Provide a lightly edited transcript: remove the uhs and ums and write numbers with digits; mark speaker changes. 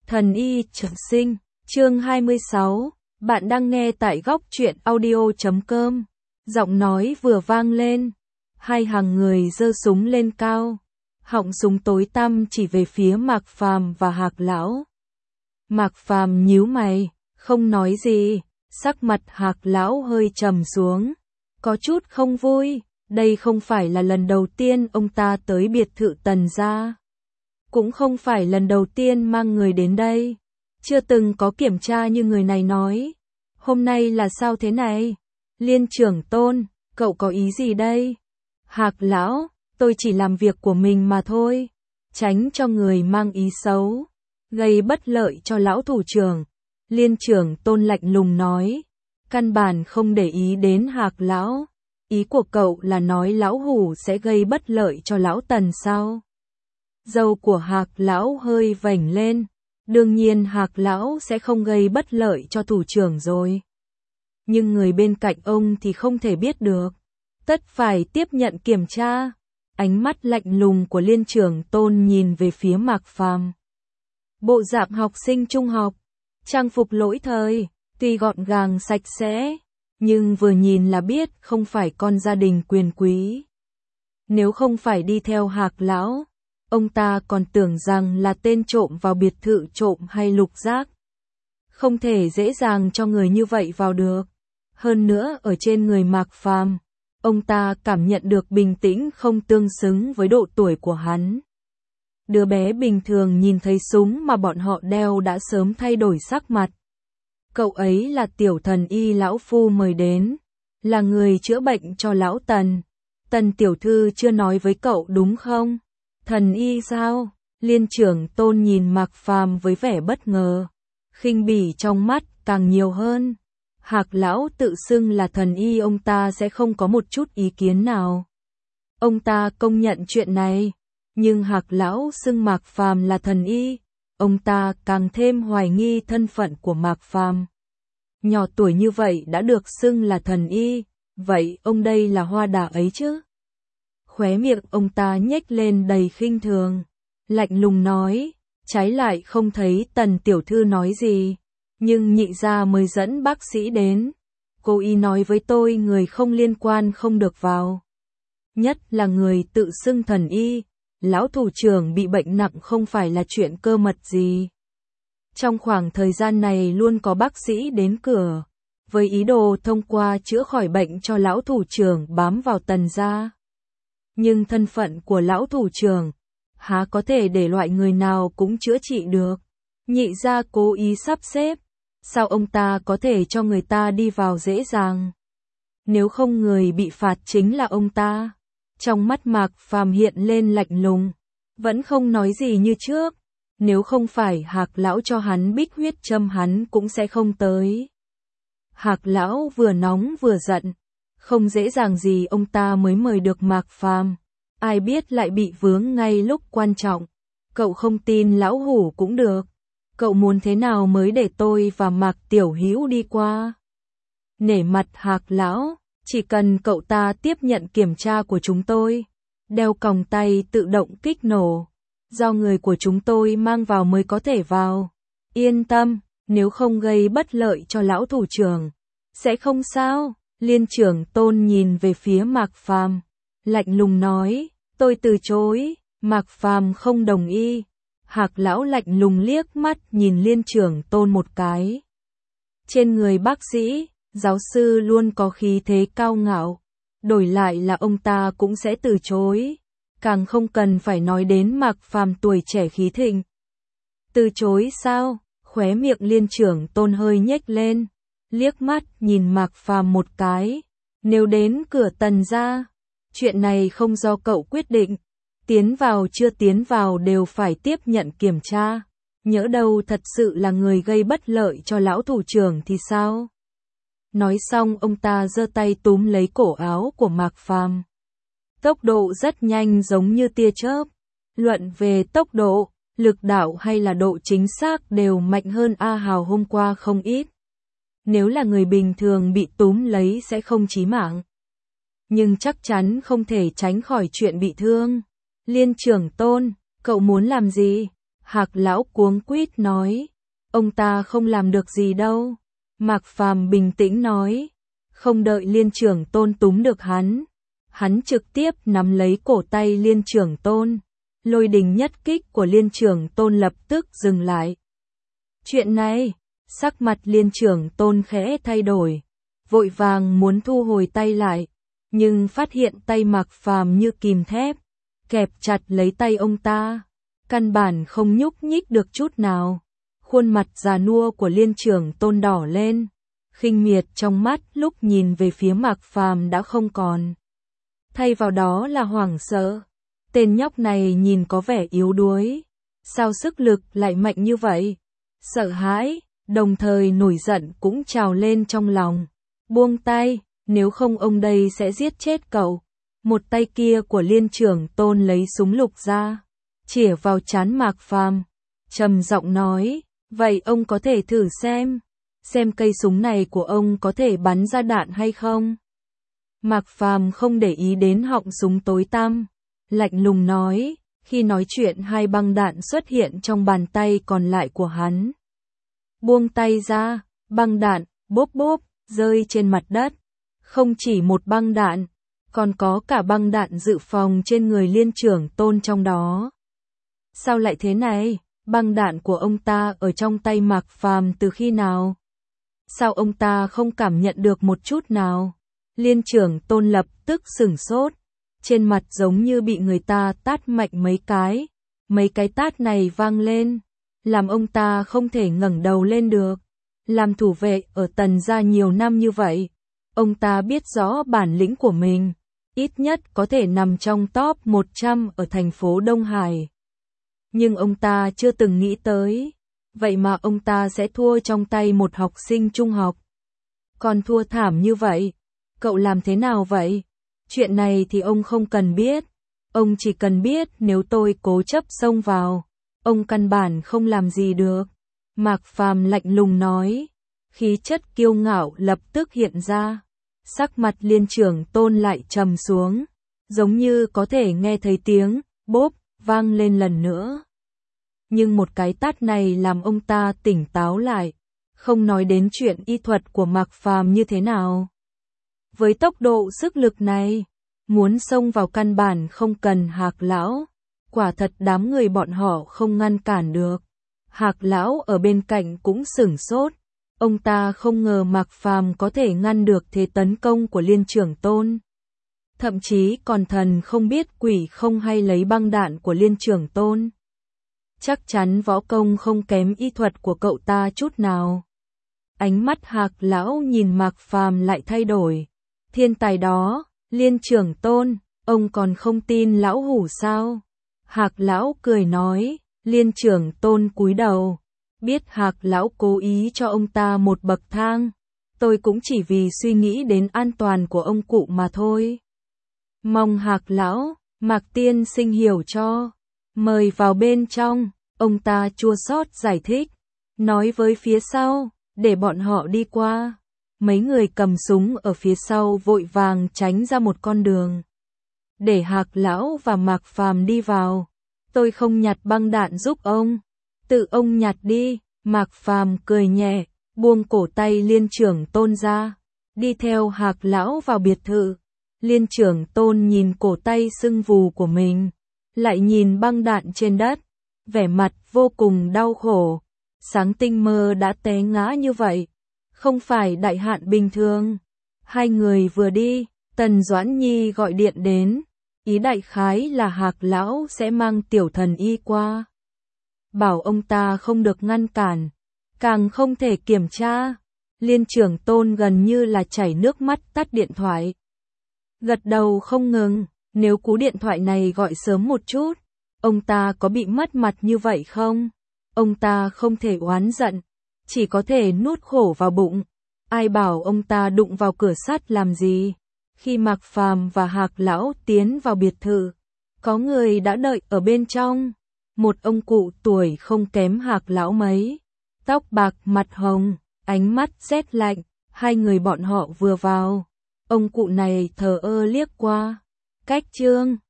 Speaker 1: Thần y trường sinh, chương 26, bạn đang nghe tại góc truyện audio.com. Giọng nói vừa vang lên, hai hàng người giơ súng lên cao, họng súng tối tăm chỉ về phía Mạc Phàm và Hạc lão. Mạc Phàm nhíu mày, không nói gì, sắc mặt Hạc lão hơi trầm xuống, có chút không vui, đây không phải là lần đầu tiên ông ta tới biệt thự Tần gia. Cũng không phải lần đầu tiên mang người đến đây, chưa từng có kiểm tra như người này nói. Hôm nay là sao thế này? Liên trưởng Tôn, cậu có ý gì đây? Hạc lão, tôi chỉ làm việc của mình mà thôi, tránh cho người mang ý xấu, gây bất lợi cho lão thủ trưởng. Liên trưởng Tôn lạnh lùng nói, căn bản không để ý đến Hạc lão. Ý của cậu là nói lão hủ sẽ gây bất lợi cho lão Tần sao? Râu của Hạc lão hơi vểnh lên, đương nhiên Hạc lão sẽ không gây bất lợi cho thủ trưởng rồi. Nhưng người bên cạnh ông thì không thể biết được, tất phải tiếp nhận kiểm tra. Ánh mắt lạnh lùng của Liên trưởng Tôn nhìn về phía Mạc Phàm. Bộ dạng học sinh trung học, trang phục lỗi thời, tuy gọn gàng sạch sẽ, nhưng vừa nhìn là biết không phải con gia đình quyền quý. Nếu không phải đi theo Hạc lão, ông ta còn tưởng rằng là tên trộm vào biệt thự trộm hay lục giác. Không thể dễ dàng cho người như vậy vào được. Hơn nữa ở trên người Mạc Phàm, ông ta cảm nhận được bình tĩnh không tương xứng với độ tuổi của hắn. Đứa bé bình thường nhìn thấy súng mà bọn họ đeo đã sớm thay đổi sắc mặt. Cậu ấy là tiểu thần y lão phu mời đến, là người chữa bệnh cho lão Tần. Tần tiểu thư chưa nói với cậu đúng không? Thần y sao? Liên trưởng Tôn nhìn Mạc Phàm với vẻ bất ngờ, khinh bỉ trong mắt càng nhiều hơn. Hạc lão tự xưng là thần y, ông ta sẽ không có một chút ý kiến nào. Ông ta công nhận chuyện này, nhưng Hạc lão xưng Mạc Phàm là thần y, ông ta càng thêm hoài nghi thân phận của Mạc Phàm. Nhỏ tuổi như vậy đã được xưng là thần y, vậy ông đây là hoa đà ấy chứ? Khóe miệng ông ta nhếch lên đầy khinh thường, lạnh lùng nói, trái lại không thấy Tần tiểu thư nói gì, nhưng nhị gia mới dẫn bác sĩ đến. Cô y nói với tôi người không liên quan không được vào. Nhất là người tự xưng thần y, lão thủ trưởng bị bệnh nặng không phải là chuyện cơ mật gì. Trong khoảng thời gian này luôn có bác sĩ đến cửa, với ý đồ thông qua chữa khỏi bệnh cho lão thủ trưởng bám vào Tần gia. Nhưng thân phận của lão thủ trưởng, há có thể để loại người nào cũng chữa trị được. Nhị gia cố ý sắp xếp, sao ông ta có thể cho người ta đi vào dễ dàng? Nếu không người bị phạt chính là ông ta. Trong mắt Mạc Phàm hiện lên lạnh lùng, vẫn không nói gì như trước. Nếu không phải Hạc lão cho hắn bích huyết châm hắn cũng sẽ không tới. Hạc lão vừa nóng vừa giận, không dễ dàng gì ông ta mới mời được Mạc Phàm, ai biết lại bị vướng ngay lúc quan trọng. Cậu không tin lão hủ cũng được, cậu muốn thế nào mới để tôi và Mạc tiểu hữu đi qua? Nể mặt Hạc lão, chỉ cần cậu ta tiếp nhận kiểm tra của chúng tôi, đeo còng tay tự động kích nổ, do người của chúng tôi mang vào mới có thể vào. Yên tâm, nếu không gây bất lợi cho lão thủ trưởng, sẽ không sao. Liên trưởng Tôn nhìn về phía Mạc Phàm, lạnh lùng nói, tôi từ chối. Mạc Phàm không đồng ý. Hạc lão lạnh lùng liếc mắt nhìn Liên trưởng Tôn một cái. Trên người bác sĩ, giáo sư luôn có khí thế cao ngạo, đổi lại là ông ta cũng sẽ từ chối. Càng không cần phải nói đến Mạc Phàm tuổi trẻ khí thịnh. Từ chối sao? Khóe miệng Liên trưởng Tôn hơi nhếch lên, liếc mắt nhìn Mạc Phàm một cái. Nếu đến cửa Tần gia, chuyện này không do cậu quyết định, tiến vào chưa tiến vào đều phải tiếp nhận kiểm tra. Nhỡ đâu thật sự là người gây bất lợi cho lão thủ trưởng thì sao? Nói xong ông ta giơ tay túm lấy cổ áo của Mạc Phàm. Tốc độ rất nhanh giống như tia chớp. Luận về tốc độ, lực đạo hay là độ chính xác đều mạnh hơn A Hào hôm qua không ít. Nếu là người bình thường bị túm lấy sẽ không chí mạng, nhưng chắc chắn không thể tránh khỏi chuyện bị thương. Liên trưởng Tôn, cậu muốn làm gì? Hạc lão cuống quýt nói, ông ta không làm được gì đâu. Mạc Phàm bình tĩnh nói, không đợi Liên Trưởng Tôn túm được hắn trực tiếp nắm lấy cổ tay Liên Trưởng Tôn. Lôi đình nhất kích của Liên Trưởng Tôn lập tức dừng lại. Chuyện này, sắc mặt Liên Trưởng Tôn khẽ thay đổi, vội vàng muốn thu hồi tay lại, nhưng phát hiện tay Mạc Phàm như kìm thép, kẹp chặt lấy tay ông ta, căn bản không nhúc nhích được chút nào. Khuôn mặt già nua của Liên Trưởng Tôn đỏ lên, khinh miệt trong mắt lúc nhìn về phía Mạc Phàm đã không còn. Thay vào đó là hoảng sợ. Tên nhóc này nhìn có vẻ yếu đuối, sao sức lực lại mạnh như vậy? Sợ hãi, đồng thời nổi giận cũng trào lên trong lòng. Buông tay, nếu không ông đây sẽ giết chết cậu. Một tay kia của Liên Trưởng Tôn lấy súng lục ra, chĩa vào trán Mạc Phàm, trầm giọng nói, vậy ông có thể thử xem cây súng này của ông có thể bắn ra đạn hay không? Mạc Phàm không để ý đến họng súng tối tăm, lạnh lùng nói, khi nói chuyện hai băng đạn xuất hiện trong bàn tay còn lại của hắn. Buông tay ra, băng đạn, bốp bốp, rơi trên mặt đất. Không chỉ một băng đạn, còn có cả băng đạn dự phòng trên người Liên Trưởng Tôn trong đó. Sao lại thế này? Băng đạn của ông ta ở trong tay Mạc Phàm từ khi nào? Sao ông ta không cảm nhận được một chút nào? Liên Trưởng Tôn lập tức sửng sốt, trên mặt giống như bị người ta tát mạnh mấy cái tát này vang lên, làm ông ta không thể ngẩng đầu lên được. Làm thủ vệ ở Tần gia nhiều năm như vậy, ông ta biết rõ bản lĩnh của mình, ít nhất có thể nằm trong top 100 ở thành phố Đông Hải. Nhưng ông ta chưa từng nghĩ tới, vậy mà ông ta sẽ thua trong tay một học sinh trung học. Còn thua thảm như vậy, cậu làm thế nào vậy? Chuyện này thì ông không cần biết, ông chỉ cần biết nếu tôi cố chấp xông vào, ông căn bản không làm gì được. Mạc Phàm lạnh lùng nói, khí chất kiêu ngạo lập tức hiện ra, sắc mặt Liên Trưởng Tôn lại trầm xuống, giống như có thể nghe thấy tiếng bốp vang lên lần nữa. Nhưng một cái tát này làm ông ta tỉnh táo lại, không nói đến chuyện y thuật của Mạc Phàm như thế nào. Với tốc độ sức lực này, muốn xông vào căn bản không cần Hạc lão, quả thật đám người bọn họ không ngăn cản được. Hạc lão ở bên cạnh cũng sửng sốt, ông ta không ngờ Mạc Phàm có thể ngăn được thế tấn công của Liên Trưởng Tôn. Thậm chí còn thần không biết quỷ không hay lấy băng đạn của Liên Trưởng Tôn. Chắc chắn võ công không kém y thuật của cậu ta chút nào. Ánh mắt Hạc lão nhìn Mạc Phàm lại thay đổi. Thiên tài đó, Liên Trưởng Tôn, ông còn không tin lão hủ sao? Hạc lão cười nói, Liên Trưởng Tôn cúi đầu, biết Hạc lão cố ý cho ông ta một bậc thang, tôi cũng chỉ vì suy nghĩ đến an toàn của ông cụ mà thôi. Mong Hạc lão, Mạc tiên sinh hiểu cho, mời vào bên trong, ông ta chua xót giải thích, nói với phía sau, để bọn họ đi qua. Mấy người cầm súng ở phía sau vội vàng tránh ra một con đường, để Hạc lão và Mạc Phàm đi vào. Tôi không nhặt băng đạn giúp ông, tự ông nhặt đi. Mạc Phàm cười nhẹ, buông cổ tay Liên Trưởng Tôn ra, đi theo Hạc lão vào biệt thự. Liên Trưởng Tôn nhìn cổ tay sưng vù của mình, lại nhìn băng đạn trên đất, vẻ mặt vô cùng đau khổ. Sáng tinh mơ đã té ngã như vậy, không phải đại hạn bình thường. Hai người vừa đi, Tần Doãn Nhi gọi điện đến, ý đại khái là Hạc lão sẽ mang Tiểu Thần Y qua, bảo ông ta không được ngăn cản, càng không thể kiểm tra. Liên Trưởng Tôn gần như là chảy nước mắt tắt điện thoại, gật đầu không ngừng. Nếu cú điện thoại này gọi sớm một chút, ông ta có bị mất mặt như vậy không? Ông ta không thể oán giận, chỉ có thể nuốt khổ vào bụng. Ai bảo ông ta đụng vào cửa sắt làm gì? Khi Mạc Phàm và Hạc lão tiến vào biệt thự, có người đã đợi ở bên trong. Một ông cụ tuổi không kém Hạc lão mấy, tóc bạc mặt hồng, ánh mắt rét lạnh. Hai người bọn họ vừa vào, ông cụ này thờ ơ liếc qua. Cách Trương